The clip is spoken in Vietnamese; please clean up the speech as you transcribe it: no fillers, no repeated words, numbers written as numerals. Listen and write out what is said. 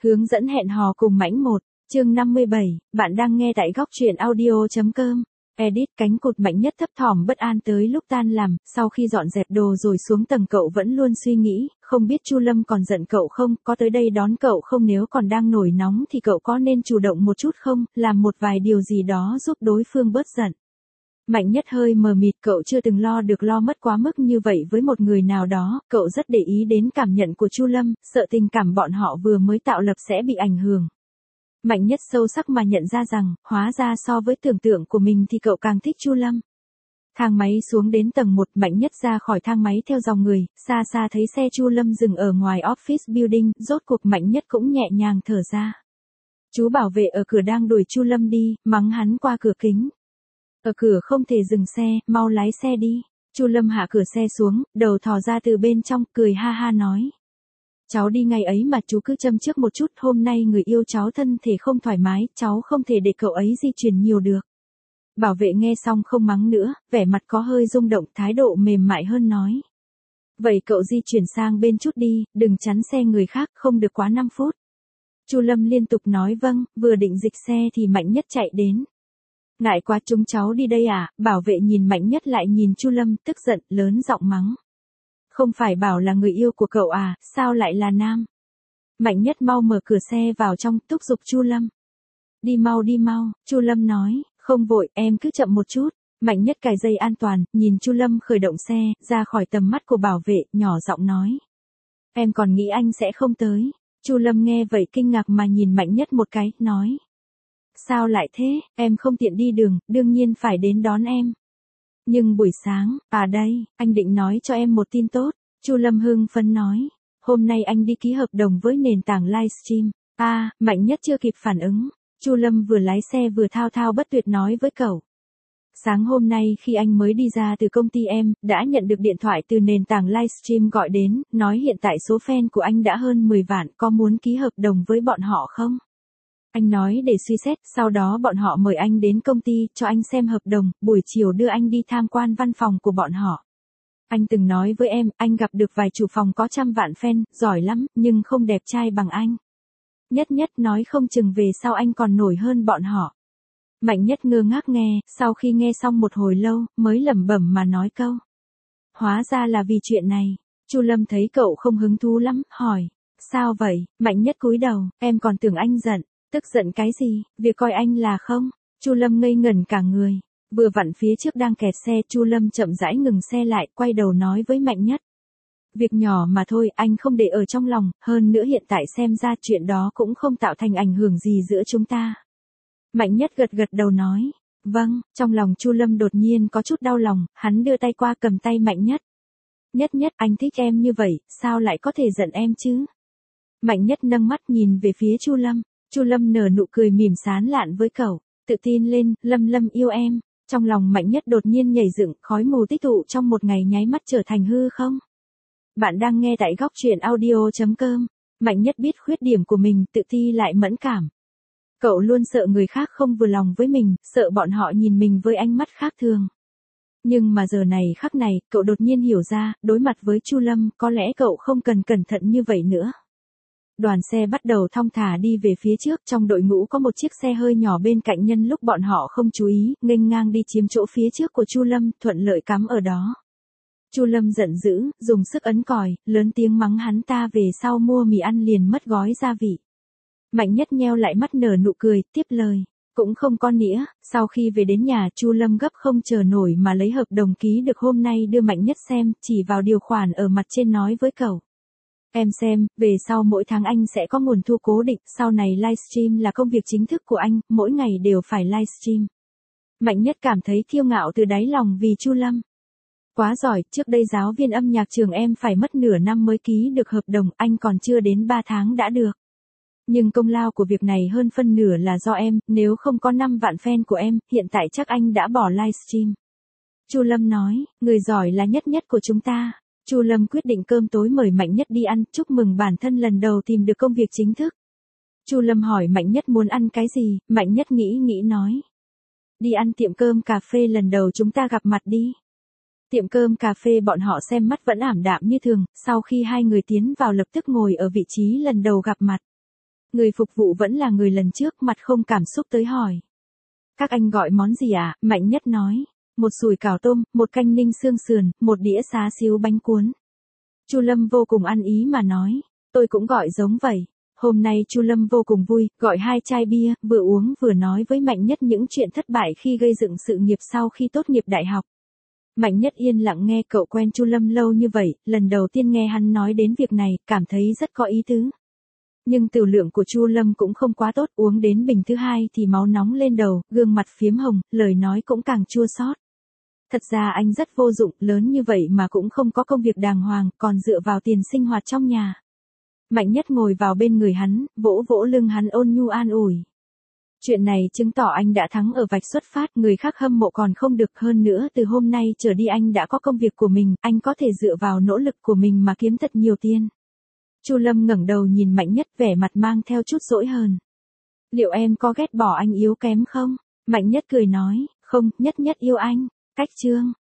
Hướng dẫn hẹn hò cùng Mãnh một, chương 57, bạn đang nghe tại góc truyện audio.com. Edit cánh cụt Mạnh Nhất thấp thỏm bất an tới lúc tan làm, sau khi dọn dẹp đồ rồi xuống tầng cậu vẫn luôn suy nghĩ, không biết Chu Lâm còn giận cậu không, có tới đây đón cậu không, nếu còn đang nổi nóng thì cậu có nên chủ động một chút không, làm một vài điều gì đó giúp đối phương bớt giận. Mạnh Nhất hơi mờ mịt, cậu chưa từng lo mất quá mức như vậy với một người nào đó, cậu rất để ý đến cảm nhận của Chu Lâm, sợ tình cảm bọn họ vừa mới tạo lập sẽ bị ảnh hưởng. Mạnh Nhất sâu sắc mà nhận ra rằng, hóa ra so với tưởng tượng của mình thì cậu càng thích Chu Lâm. Thang máy xuống đến tầng 1, Mạnh Nhất ra khỏi thang máy theo dòng người, xa xa thấy xe Chu Lâm dừng ở ngoài office building, rốt cuộc Mạnh Nhất cũng nhẹ nhàng thở ra. Chú bảo vệ ở cửa đang đuổi Chu Lâm đi, mắng hắn qua cửa kính. Ở cửa không thể dừng xe, mau lái xe đi. Chu Lâm hạ cửa xe xuống, đầu thò ra từ bên trong, cười ha ha nói. Cháu đi ngày ấy mà chú cứ châm trước một chút, hôm nay người yêu cháu thân thể không thoải mái, cháu không thể để cậu ấy di chuyển nhiều được. Bảo vệ nghe xong không mắng nữa, vẻ mặt có hơi rung động, thái độ mềm mại hơn nói. Vậy cậu di chuyển sang bên chút đi, đừng chắn xe người khác, không được quá 5 phút. Chu Lâm liên tục nói vâng, vừa định dịch xe thì Mạnh Nhất chạy đến. Ngại quá, chúng cháu đi đây à, bảo vệ nhìn Mạnh Nhất lại nhìn Chu Lâm, tức giận, lớn giọng mắng. Không phải bảo là người yêu của cậu à, sao lại là nam? Mạnh Nhất mau mở cửa xe vào trong, thúc giục Chu Lâm. Đi mau, Chu Lâm nói, không vội, em cứ chậm một chút. Mạnh Nhất cài dây an toàn, nhìn Chu Lâm khởi động xe, ra khỏi tầm mắt của bảo vệ, nhỏ giọng nói. Em còn nghĩ anh sẽ không tới. Chu Lâm nghe vậy kinh ngạc mà nhìn Mạnh Nhất một cái, nói. Sao lại thế, em không tiện đi đường, đương nhiên phải đến đón em. Nhưng buổi sáng, đây, anh định nói cho em một tin tốt. Chu Lâm hưng phấn nói. Hôm nay anh đi ký hợp đồng với nền tảng livestream. Mạnh Nhất chưa kịp phản ứng. Chu Lâm vừa lái xe vừa thao thao bất tuyệt nói với cậu. Sáng hôm nay khi anh mới đi ra từ công ty em, đã nhận được điện thoại từ nền tảng livestream gọi đến, nói hiện tại số fan của anh đã hơn 10 vạn, có muốn ký hợp đồng với bọn họ không? Anh nói để suy xét, sau đó bọn họ mời anh đến công ty, cho anh xem hợp đồng, buổi chiều đưa anh đi tham quan văn phòng của bọn họ. Anh từng nói với em, anh gặp được vài chủ phòng có 100 vạn fan, giỏi lắm, nhưng không đẹp trai bằng anh. Nhất nói không chừng về sau anh còn nổi hơn bọn họ. Mạnh Nhất ngơ ngác nghe, sau khi nghe xong một hồi lâu, mới lẩm bẩm mà nói câu. Hóa ra là vì chuyện này. Chu Lâm thấy cậu không hứng thú lắm, hỏi. Sao vậy? Mạnh Nhất cúi đầu, em còn tưởng anh giận. Tức giận cái gì, việc coi anh là không? Chu Lâm ngây ngẩn cả người. Vừa vặn phía trước đang kẹt xe, Chu Lâm chậm rãi ngừng xe lại, quay đầu nói với Mạnh Nhất. Việc nhỏ mà thôi, anh không để ở trong lòng, hơn nữa hiện tại xem ra chuyện đó cũng không tạo thành ảnh hưởng gì giữa chúng ta. Mạnh Nhất gật đầu nói. Vâng, trong lòng Chu Lâm đột nhiên có chút đau lòng, hắn đưa tay qua cầm tay Mạnh Nhất. Nhất, anh thích em như vậy, sao lại có thể giận em chứ? Mạnh Nhất nâng mắt nhìn về phía Chu Lâm. Chu Lâm nở nụ cười mỉm sán lạn với cậu, tự tin lên, Lâm yêu em. Trong lòng Mạnh Nhất đột nhiên nhảy dựng, khói mù tích tụ trong một ngày nháy mắt trở thành hư không. Bạn đang nghe tại góc truyện audio.com. Mạnh Nhất biết khuyết điểm của mình, tự ti lại mẫn cảm. Cậu luôn sợ người khác không vừa lòng với mình, sợ bọn họ nhìn mình với ánh mắt khác thường. Nhưng mà giờ này khắc này, cậu đột nhiên hiểu ra, đối mặt với Chu Lâm, có lẽ cậu không cần cẩn thận như vậy nữa. Đoàn xe bắt đầu thong thả đi về phía trước, trong đội ngũ có một chiếc xe hơi nhỏ bên cạnh, nhân lúc bọn họ không chú ý, nghênh ngang đi chiếm chỗ phía trước của Chu Lâm, thuận lợi cắm ở đó. Chu Lâm giận dữ, dùng sức ấn còi, lớn tiếng mắng hắn ta về sau mua mì ăn liền mất gói gia vị. Mạnh Nhất nheo lại mắt nở nụ cười, tiếp lời. Cũng không có nĩa, sau khi về đến nhà, Chu Lâm gấp không chờ nổi mà lấy hợp đồng ký được hôm nay đưa Mạnh Nhất xem, chỉ vào điều khoản ở mặt trên nói với cậu. Em xem, về sau mỗi tháng anh sẽ có nguồn thu cố định, sau này livestream là công việc chính thức của anh, mỗi ngày đều phải livestream. Mạnh Nhất cảm thấy kiêu ngạo từ đáy lòng vì Chu Lâm. Quá giỏi, trước đây giáo viên âm nhạc trường em phải mất nửa năm mới ký được hợp đồng, anh còn chưa đến 3 tháng đã được. Nhưng công lao của việc này hơn phân nửa là do em, nếu không có 5 vạn fan của em, hiện tại chắc anh đã bỏ livestream. Chu Lâm nói, người giỏi là Nhất của chúng ta. Chu Lâm quyết định cơm tối mời Mạnh Nhất đi ăn, chúc mừng bản thân lần đầu tìm được công việc chính thức. Chu Lâm hỏi Mạnh Nhất muốn ăn cái gì, Mạnh Nhất nghĩ nói. Đi ăn tiệm cơm cà phê lần đầu chúng ta gặp mặt đi. Tiệm cơm cà phê bọn họ xem mắt vẫn ảm đạm như thường, sau khi hai người tiến vào lập tức ngồi ở vị trí lần đầu gặp mặt. Người phục vụ vẫn là người lần trước, mặt không cảm xúc tới hỏi. Các anh gọi món gì ạ? Mạnh Nhất nói. Một sủi cảo tôm, một canh ninh xương sườn, một đĩa xá xíu bánh cuốn. Chu Lâm vô cùng ăn ý mà nói. Tôi cũng gọi giống vậy. Hôm nay Chu Lâm vô cùng vui, gọi 2 chai bia, vừa uống vừa nói với Mạnh Nhất những chuyện thất bại khi gây dựng sự nghiệp sau khi tốt nghiệp đại học. Mạnh Nhất yên lặng nghe. Cậu quen Chu Lâm lâu như vậy, lần đầu tiên nghe hắn nói đến việc này, cảm thấy rất có ý tứ. Nhưng tiểu lượng của Chu Lâm cũng không quá tốt, uống đến bình thứ 2 thì máu nóng lên đầu, gương mặt phiếm hồng, lời nói cũng càng chua xót. Thật ra anh rất vô dụng, lớn như vậy mà cũng không có công việc đàng hoàng, còn dựa vào tiền sinh hoạt trong nhà. Mạnh Nhất ngồi vào bên người hắn, vỗ vỗ lưng hắn ôn nhu an ủi. Chuyện này chứng tỏ anh đã thắng ở vạch xuất phát, người khác hâm mộ còn không được, hơn nữa từ hôm nay trở đi anh đã có công việc của mình, anh có thể dựa vào nỗ lực của mình mà kiếm thật nhiều tiền. Chu Lâm ngẩng đầu nhìn Mạnh Nhất, vẻ mặt mang theo chút dỗi hờn. Liệu em có ghét bỏ anh yếu kém không? Mạnh Nhất cười nói, không, Nhất Nhất yêu anh. Cách chương